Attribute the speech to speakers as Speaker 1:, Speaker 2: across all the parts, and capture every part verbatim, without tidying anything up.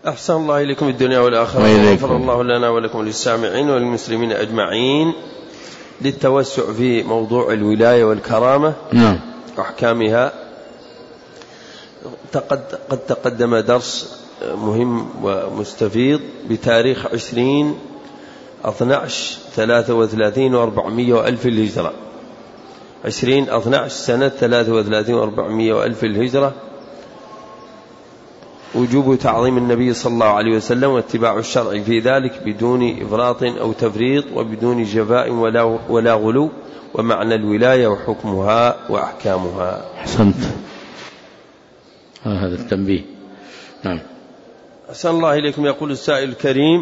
Speaker 1: أحسن الله إليكم الدنيا والآخرة، وغفر الله لنا ولكم للسامعين والمسلمين أجمعين. للتوسع في موضوع الولاية والكرامة
Speaker 2: نعم
Speaker 1: وأحكامها، قد تقدم درس مهم ومستفيض بتاريخ عشرين اثناعش ثلاثة وثلاثين وأربعمائة وألف الهجرة، عشرين اثناعش سنة ثلاثة وثلاثين وأربعمائة وألف الهجرة، وجوب تعظيم النبي صلى الله عليه وسلم واتباع الشرع في ذلك بدون إفراط أو تفريط وبدون جفاء ولا, ولا غلو، ومعنى الولاية وحكمها وأحكامها.
Speaker 2: أحسنت، هذا التنبيه. نعم.
Speaker 1: أحسن الله إليكم. يقول السائل الكريم،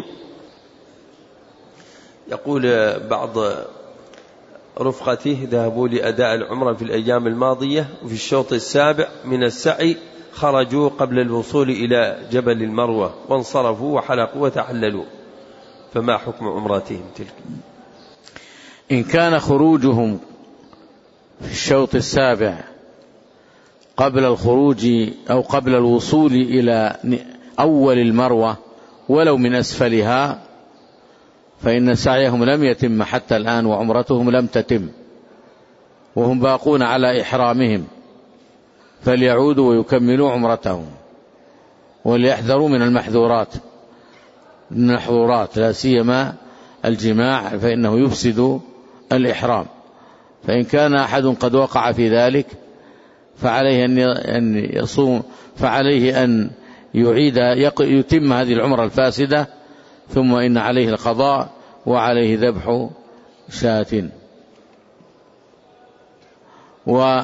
Speaker 1: يقول بعض رفقته ذهبوا لأداء العمرة في الأيام الماضية، وفي الشوط السابع من السعي خرجوا قبل الوصول إلى جبل المروة وانصرفوا وحلقوا وتحللوا، فما حكم عمرتهم تلك؟
Speaker 2: إن كان خروجهم في الشوط السابع قبل الخروج أو قبل الوصول إلى أول المروة ولو من أسفلها، فإن سعيهم لم يتم حتى الآن وعمرتهم لم تتم، وهم باقون على إحرامهم، فليعودوا ويكملوا عمرتهم، وليحذروا من المحذورات من المحظورات لا سيما الجماع، فإنه يفسد الإحرام. فإن كان أحد قد وقع في ذلك فعليه أن يصوم، فعليه أن يعيد يتم هذه العمرة الفاسدة، ثم إن عليه القضاء وعليه ذبح شاة. و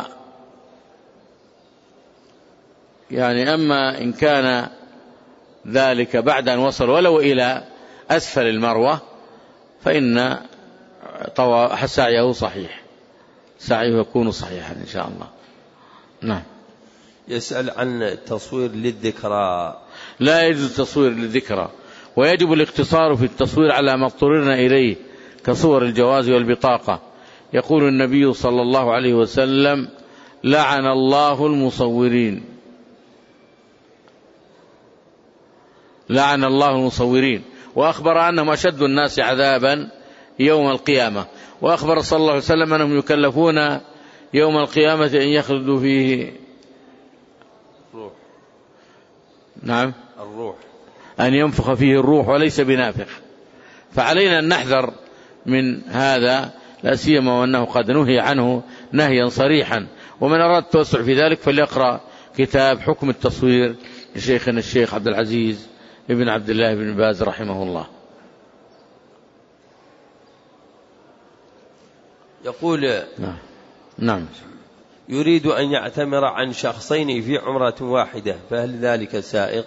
Speaker 2: يعني أما إن كان ذلك بعد أن وصل ولو إلى أسفل المروة فإن سعيه صحيح، سعيه يكون صحيحا إن شاء الله. نعم.
Speaker 1: يسأل عن التصوير للذكرى.
Speaker 2: لا يجوز التصوير للذكرى، ويجب الاقتصار في التصوير على ما اضطررنا إليه كصور الجواز والبطاقة. يقول النبي صلى الله عليه وسلم: لعن الله المصورين، لعن الله المصورين، وأخبر أنهم أشد الناس عذابا يوم القيامة، وأخبر صلى الله عليه وسلم أنهم يكلفون يوم القيامة أن يخلدوا فيه
Speaker 1: الروح.
Speaker 2: نعم
Speaker 1: الروح،
Speaker 2: أن ينفخ فيه الروح وليس بنافخ. فعلينا أن نحذر من هذا، لا سيما وأنه قد نهي عنه نهيا صريحا. ومن أراد التوسع في ذلك فليقرأ كتاب حكم التصوير لشيخنا الشيخ عبد العزيز ابن عبد الله بن باز رحمه الله.
Speaker 1: يقول
Speaker 2: نعم. نعم.
Speaker 1: يريد أن يعتمر عن شخصين في عمرة واحدة، فهل ذلك سائغ؟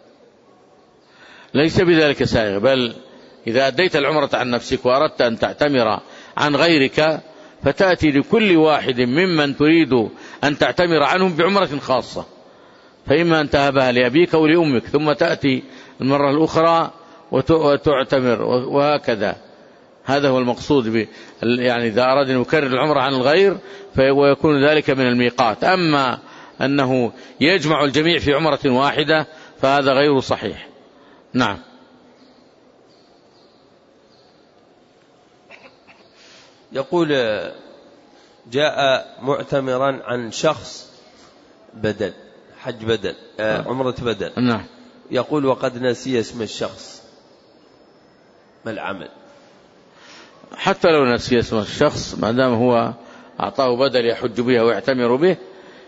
Speaker 2: ليس بذلك سائغ، بل إذا أديت العمرة عن نفسك وأردت أن تعتمر عن غيرك فتأتي لكل واحد ممن تريد أن تعتمر عنهم بعمرة خاصة، فإما أن تهبها لأبيك أو لأمك، ثم تأتي المرة الأخرى وتعتمر، وهكذا. هذا هو المقصود ب... يعني إذا أراد أن يكرر العمرة عن الغير ويكون ذلك من الميقات. أما أنه يجمع الجميع في عمرة واحدة فهذا غير صحيح. نعم.
Speaker 1: يقول جاء معتمرا عن شخص بدل حج بدل آه عمرة بدل.
Speaker 2: نعم.
Speaker 1: يقول وقد نسي اسم الشخص، ما العمل؟
Speaker 2: حتى لو نسي اسم الشخص ما دام هو أعطاه بدل يحج به ويعتمر به،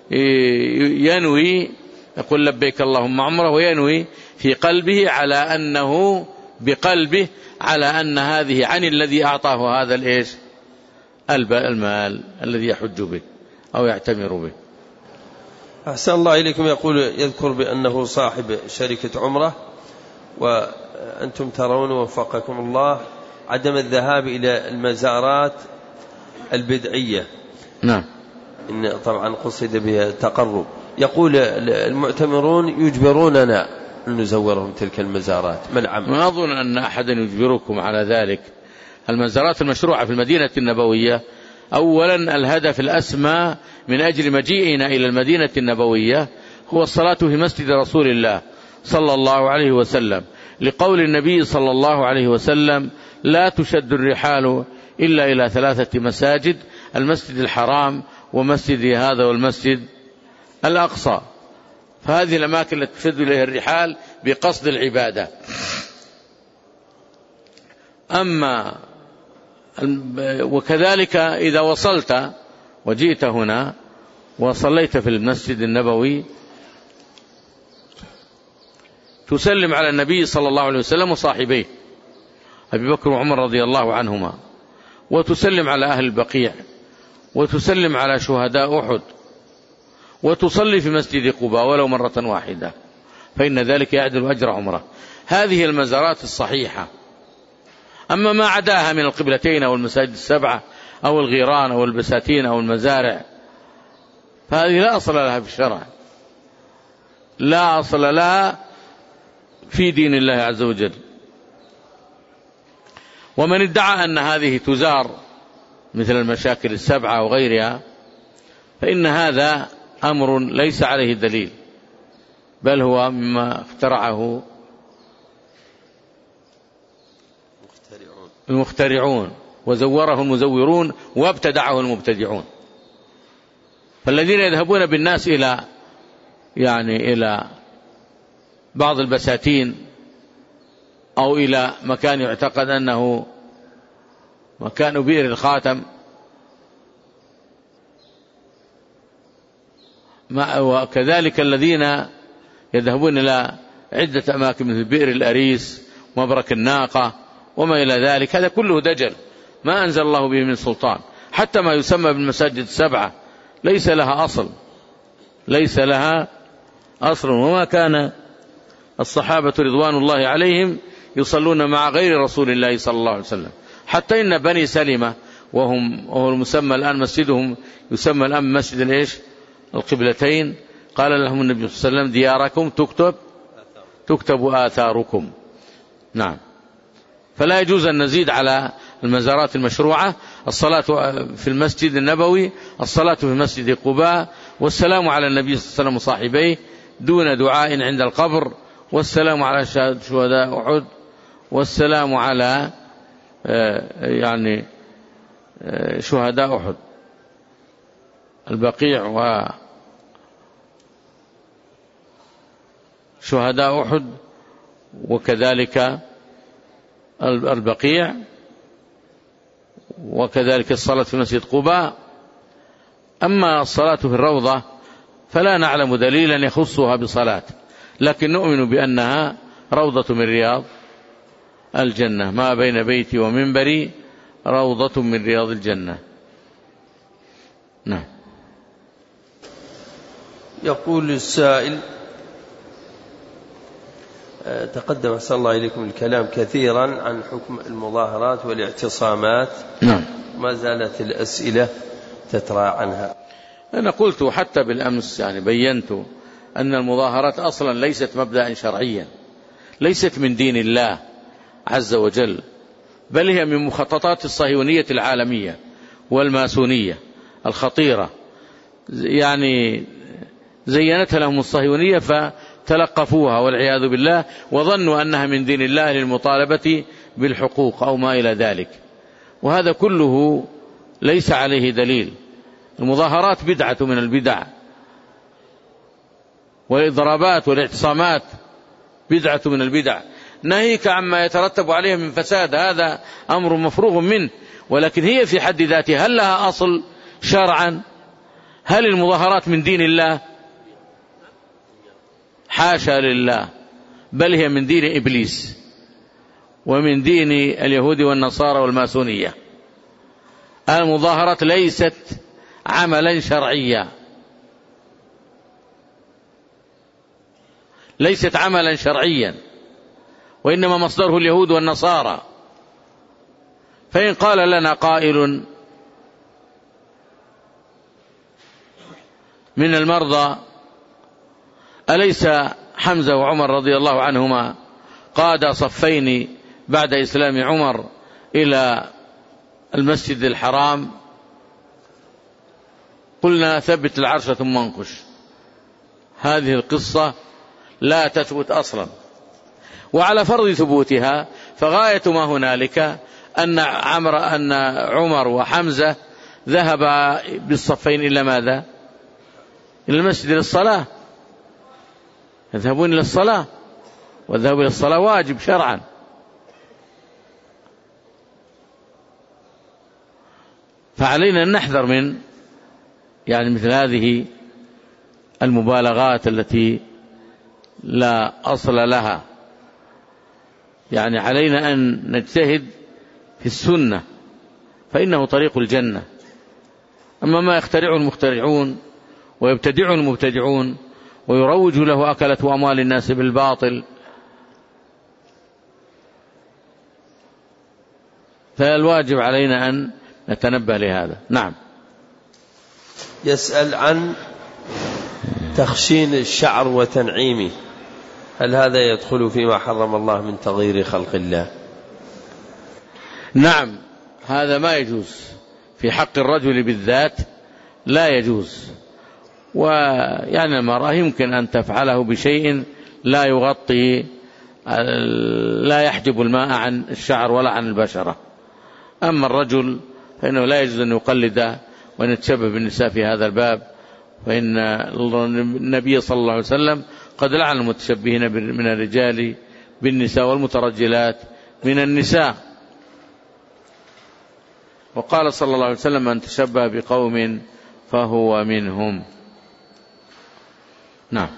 Speaker 2: ينوي يقول لبيك اللهم عمره، وينوي في قلبه على أنه بقلبه على أن هذه عن الذي أعطاه هذا الإيش المال الذي يحج به أو يعتمر به.
Speaker 1: أحسن الله إليكم. يقول يذكر بأنه صاحب شركة عمرة، وأنتم ترون وفقكم الله عدم الذهاب إلى المزارات البدعية.
Speaker 2: نعم.
Speaker 1: إن طبعا قصد بها تقرب. يقول المعتمرون يجبروننا أن نزورهم تلك المزارات، ما العمل؟
Speaker 2: ما أظن أن أحدا يجبركم على ذلك. المزارات المشروعة في المدينة النبوية أولا الهدف الأسمى من أجل مجيئنا إلى المدينة النبوية هو الصلاة في مسجد رسول الله صلى الله عليه وسلم، لقول النبي صلى الله عليه وسلم: لا تشد الرحال إلا إلى ثلاثة مساجد: المسجد الحرام، ومسجد هذا، والمسجد الأقصى. فهذه الأماكن التي تشد إليها الرحال بقصد العبادة. أما وكذلك إذا وصلت وجئت هنا وصليت في المسجد النبوي تسلم على النبي صلى الله عليه وسلم وصاحبيه أبي بكر وعمر رضي الله عنهما، وتسلم على أهل البقيع، وتسلم على شهداء أحد، وتصلي في مسجد قباء ولو مرة واحدة، فإن ذلك يعدل أجر عمره. هذه المزارات الصحيحة. أما ما عداها من القبلتين أو المساجد السبعة أو الغيران أو البساتين أو المزارع فهذه لا أصل لها في الشرع، لا أصل لها في دين الله عز وجل. ومن ادعى أن هذه تزار مثل المشاكل السبعة وغيرها فإن هذا أمر ليس عليه دليل، بل هو مما اخترعه المخترعون وزوره المزورون وابتدعه المبتدعون. فالذين يذهبون بالناس إلى يعني إلى بعض البساتين أو إلى مكان يعتقد أنه مكان بئر الخاتم، وكذلك الذين يذهبون إلى عدة أماكن مثل بئر الأريس ومبرك الناقة وما إلى ذلك، هذا كله دجل ما أنزل الله به من سلطان. حتى ما يسمى بالمساجد السبعة ليس لها أصل، ليس لها أصل. وما كان الصحابة رضوان الله عليهم يصلون مع غير رسول الله صلى الله عليه وسلم، حتى إن بني سلمة وهم وهو المسمى الآن مسجدهم يسمى الآن مسجد الإيش القبلتين، قال لهم النبي صلى الله عليه وسلم: دياركم تكتب تكتب آثاركم. نعم. فلا يجوز أن نزيد على المزارات المشروعة: الصلاة في المسجد النبوي، الصلاة في مسجد قباء، والسلام على النبي صلى الله عليه وسلم وصاحبيه دون دعاء عند القبر، والسلام على شهداء أحد، والسلام على يعني شهداء أحد البقيع وشهداء أحد وكذلك البقيع، وكذلك الصلاة في مسجد قباء. أما الصلاة في الروضة فلا نعلم دليلا يخصها بصلاة، لكن نؤمن بأنها روضة من رياض الجنة، ما بين بيتي ومنبري روضة من رياض الجنة. نعم.
Speaker 1: يقول السائل: تقدم أحسن الله إليكم الكلام كثيرا عن حكم المظاهرات والاعتصامات.
Speaker 2: نعم.
Speaker 1: ما زالت الأسئلة تترى عنها.
Speaker 2: أنا قلت حتى بالأمس يعني بينت أن المظاهرات أصلا ليست مبدأ شرعيا، ليست من دين الله عز وجل، بل هي من مخططات الصهيونية العالمية والماسونية الخطيرة، يعني زينتها لهم الصهيونية فتلقفوها والعياذ بالله، وظنوا أنها من دين الله للمطالبة بالحقوق أو ما إلى ذلك، وهذا كله ليس عليه دليل. المظاهرات بدعة من البدع، والإضرابات والاعتصامات بدعة من البدع، ناهيك عما يترتب عليها من فساد، هذا أمر مفروغ منه، ولكن هي في حد ذاتها هل لها أصل شرعا؟ هل المظاهرات من دين الله؟ حاشا لله، بل هي من دين إبليس ومن دين اليهود والنصارى والماسونية. المظاهرات ليست عملا شرعيا، ليست عملا شرعيا، وإنما مصدره اليهود والنصارى. فإن قال لنا قائل من المرضى: أليس حمزة وعمر رضي الله عنهما قادا صفين بعد إسلام عمر إلى المسجد الحرام؟ قلنا: ثبت العرش ثم انقش. هذه القصة لا تثبت أصلا. وعلى فرض ثبوتها فغاية ما هنالك أن عمر أن عمر وحمزة ذهبا بالصفين إلى ماذا؟ إلى المسجد للصلاة، يذهبون إلى الصلاة، والذهاب إلى الصلاة واجب شرعا. فعلينا أن نحذر من يعني مثل هذه المبالغات التي لا أصل لها. يعني علينا أن نجتهد في السنة فإنه طريق الجنة. أما ما يخترعه المخترعون ويبتدعه المبتدعون ويروج له أكلة أموال الناس بالباطل، فالواجب علينا أن نتنبه لهذا. نعم.
Speaker 1: يسأل عن تخشين الشعر وتنعيمه، هل هذا يدخل فيما حرم الله من تغيير خلق الله؟
Speaker 2: نعم، هذا ما يجوز في حق الرجل بالذات، لا يجوز. ويعني المرأة يمكن أن تفعله بشيء لا يغطي، لا يحجب الماء عن الشعر ولا عن البشرة. أما الرجل فإنه لا يجوز أن يقلد وأن يتشبه بالنساء في هذا الباب، فإن النبي صلى الله عليه وسلم قد لعن المتشبهين من الرجال بالنساء والمترجلات من النساء، وقال صلى الله عليه وسلم: من تشبه بقوم فهو منهم. نعم.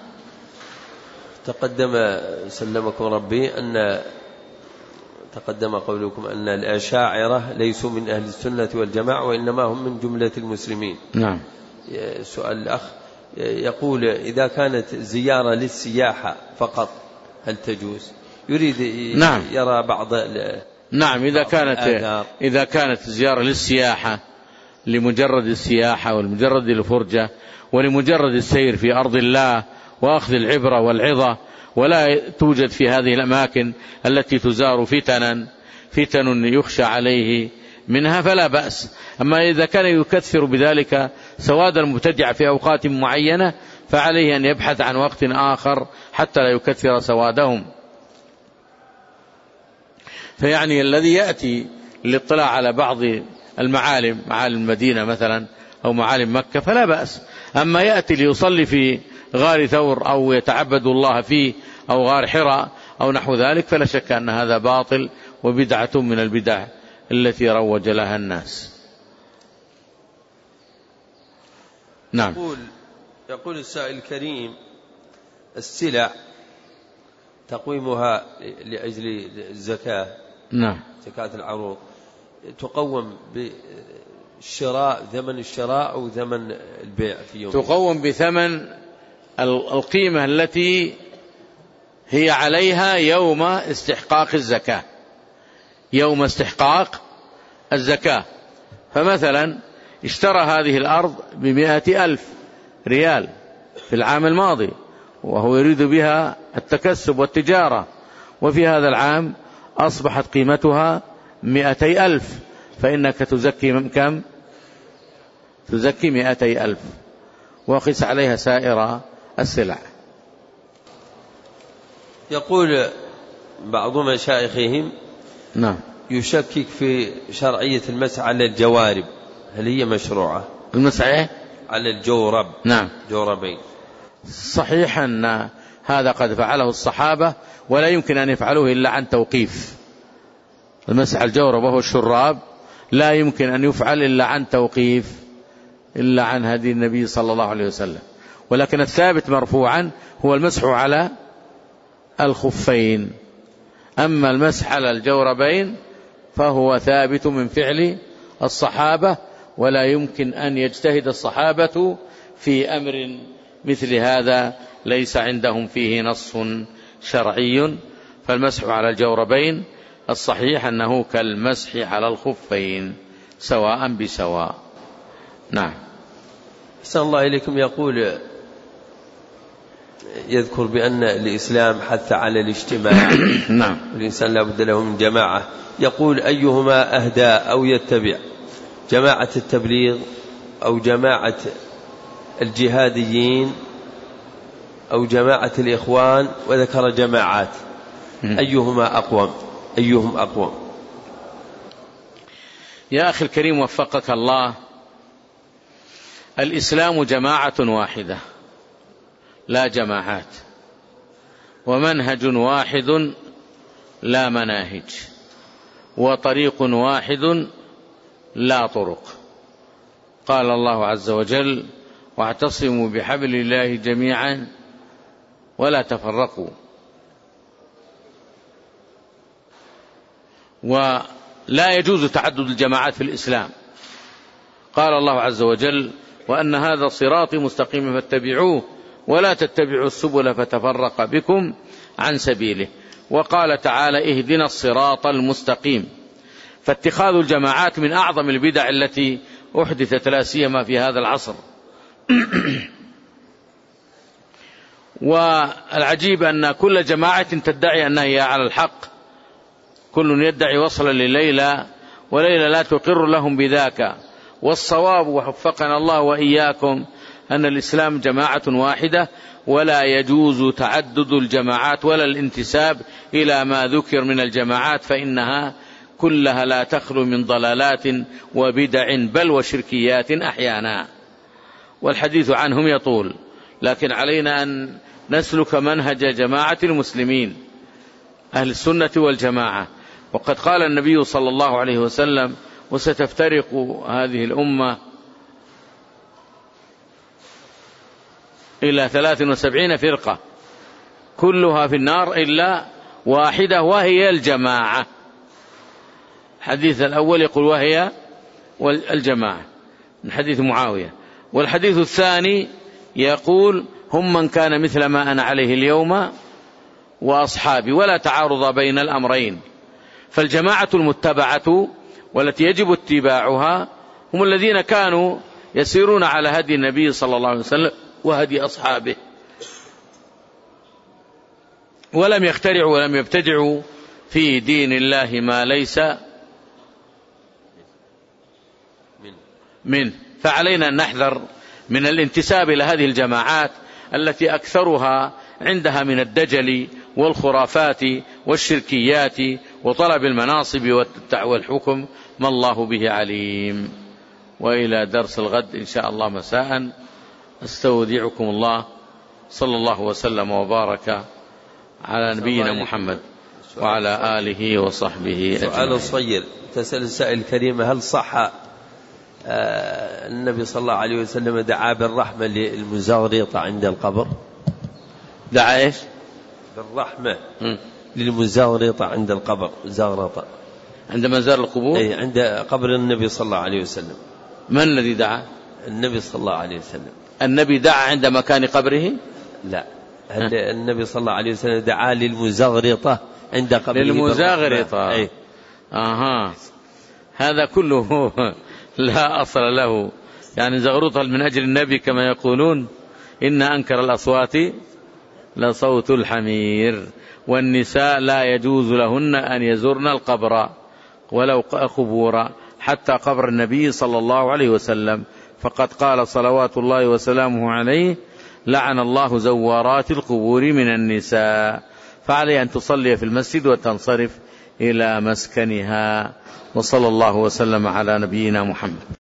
Speaker 1: تقدم سلمكم ربي أن تقدم قولكم أن الأشاعرة ليسوا من أهل السنة والجماعة وإنما هم من جملة المسلمين.
Speaker 2: نعم.
Speaker 1: سؤال الأخ يقول: إذا كانت زيارة للسياحة فقط هل تجوز؟ يريد
Speaker 2: نعم.
Speaker 1: يرى بعض
Speaker 2: نعم إذا كانت
Speaker 1: الآثار.
Speaker 2: إذا كانت زيارة للسياحة لمجرد السياحة والمجرد الفرجة ولمجرد السير في أرض الله وأخذ العبرة والعظة، ولا توجد في هذه الأماكن التي تزار فتنا فتن يخشى عليه منها فلا بأس. أما إذا كان يكثر بذلك سواد المبتدع في أوقات معينة فعليه أن يبحث عن وقت آخر حتى لا يكثر سوادهم. فيعني الذي يأتي للاطلاع على بعض المعالم، معالم المدينة مثلا أو معالم مكة، فلا بأس. أما يأتي ليصلي في غار ثور أو يتعبد الله فيه أو غار حراء أو نحو ذلك فلا شك أن هذا باطل وبدعة من البدع التي روج لها الناس. نعم.
Speaker 1: يقول, يقول السائل الكريم: السلع تقويمها لأجل الزكاة،
Speaker 2: نعم،
Speaker 1: زكاة العروض، تقوم بالشراء، ثمن الشراء أو ثمن البيع في يوم؟
Speaker 2: تقوم بثمن القيمة التي هي عليها يوم استحقاق الزكاة، يوم استحقاق الزكاة. فمثلا اشترى هذه الأرض بمئة ألف ريال في العام الماضي وهو يريد بها التكسب والتجارة، وفي هذا العام أصبحت قيمتها مئتي ألف، فإنك تزكي كم؟ تزكي مئتي ألف وقس عليها سائر السلع.
Speaker 1: يقول بعض مشايخهم:
Speaker 2: نعم،
Speaker 1: يشكك في شرعية المسح على الجوارب، هل هي مشروعة؟
Speaker 2: المسح
Speaker 1: على الجورب،
Speaker 2: نعم،
Speaker 1: جوربين.
Speaker 2: صحيح أن هذا قد فعله الصحابة ولا يمكن أن يفعلوه إلا عن توقيف. المسح الجورب وهو الشراب لا يمكن أن يفعل إلا عن توقيف، إلا عن هدي النبي صلى الله عليه وسلم. ولكن الثابت مرفوعا هو المسح على الخفين. أما المسح على الجوربين فهو ثابت من فعل الصحابة، ولا يمكن أن يجتهد الصحابة في أمر مثل هذا ليس عندهم فيه نص شرعي. فالمسح على الجوربين الصحيح أنه كالمسح على الخفين سواء بسواء. نعم.
Speaker 1: أحسن الله إليكم. يقول يذكر بأن الإسلام حث على الاجتماع.
Speaker 2: نعم.
Speaker 1: والإنسان لا بد له من جماعة. يقول: أيهما أهدى أو يتبع، جماعة التبليغ أو جماعة الجهاديين أو جماعة الإخوان وذكر جماعات، أيهما أقوم؟ أيهم أقوم؟
Speaker 2: يا أخي الكريم وفقك الله، الإسلام جماعة واحدة لا جماعات، ومنهج واحد لا مناهج، وطريق واحد لا طرق. قال الله عز وجل: واعتصموا بحبل الله جميعا ولا تفرقوا. ولا يجوز تعدد الجماعات في الإسلام. قال الله عز وجل: وأن هذا صراطي مستقيما فاتبعوه ولا تتبعوا السبل فتفرق بكم عن سبيله. وقال تعالى: اهدنا الصراط المستقيم. فاتخاذ الجماعات من أعظم البدع التي أحدثت لا سيما في هذا العصر. والعجيب أن كل جماعة تدعي أنها هي على الحق، كل يدعي وصلا لليلى وليلى لا تقر لهم بذاك. والصواب وحفقنا الله وإياكم أن الإسلام جماعة واحدة، ولا يجوز تعدد الجماعات ولا الانتساب إلى ما ذكر من الجماعات، فإنها كلها لا تخلو من ضلالات وبدع بل وشركيات أحيانا، والحديث عنهم يطول، لكن علينا أن نسلك منهج جماعة المسلمين أهل السنة والجماعة. وقد قال النبي صلى الله عليه وسلم: وستفترق هذه الأمة إلى ثلاث وسبعين فرقة كلها في النار إلا واحدة وهي الجماعة. الحديث الأول يقول وهي الجماعة من حديث معاوية، والحديث الثاني يقول: هم من كان مثل ما أنا عليه اليوم وأصحابي، ولا تعارض بين الأمرين. فالجماعة المتبعة والتي يجب اتباعها هم الذين كانوا يسيرون على هدي النبي صلى الله عليه وسلم وهدي أصحابه، ولم يخترعوا ولم يبتدعوا في دين الله ما ليس منه. فعلينا أن نحذر من الانتساب إلى هذه الجماعات التي أكثرها عندها من الدجل والخرافات والشركيات وطلب المناصب والحكم ما الله به عليم. وإلى درس الغد إن شاء الله مساء، استودعكم الله، صلى الله وسلم وبارك على نبينا محمد وعلى آله وصحبه أجمعين.
Speaker 1: سؤال صغير تسأل السائل الكريم: هل صح النبي صلى الله عليه وسلم دعا بالرحمة للمزغرطة عند القبر؟
Speaker 2: دعا إيش؟
Speaker 1: بالرحمة م. للمزغرطة عند القبر، زغرطة
Speaker 2: عند مزار القبور؟
Speaker 1: أي عند قبر النبي صلى الله عليه وسلم.
Speaker 2: من الذي دعا؟
Speaker 1: النبي صلى الله عليه وسلم.
Speaker 2: النبي دعا عند مكان قبره؟
Speaker 1: لا، هل النبي صلى الله عليه وسلم دعا للمزغرطة عند قبره؟
Speaker 2: للمزغرطة. أي. آها، هذا كله لا أصل له، يعني زغرطة من أجل النبي كما يقولون: إن أنكر الأصوات لصوت الحمير. والنساء لا يجوز لهن أن يزرن القبر ولو قبورا حتى قبر النبي صلى الله عليه وسلم، فقد قال صلوات الله وسلامه عليه: لعن الله زوارات القبور من النساء. فعليه أن تصلي في المسجد وتنصرف إلى مسكنها. وصلى الله وسلم على نبينا محمد.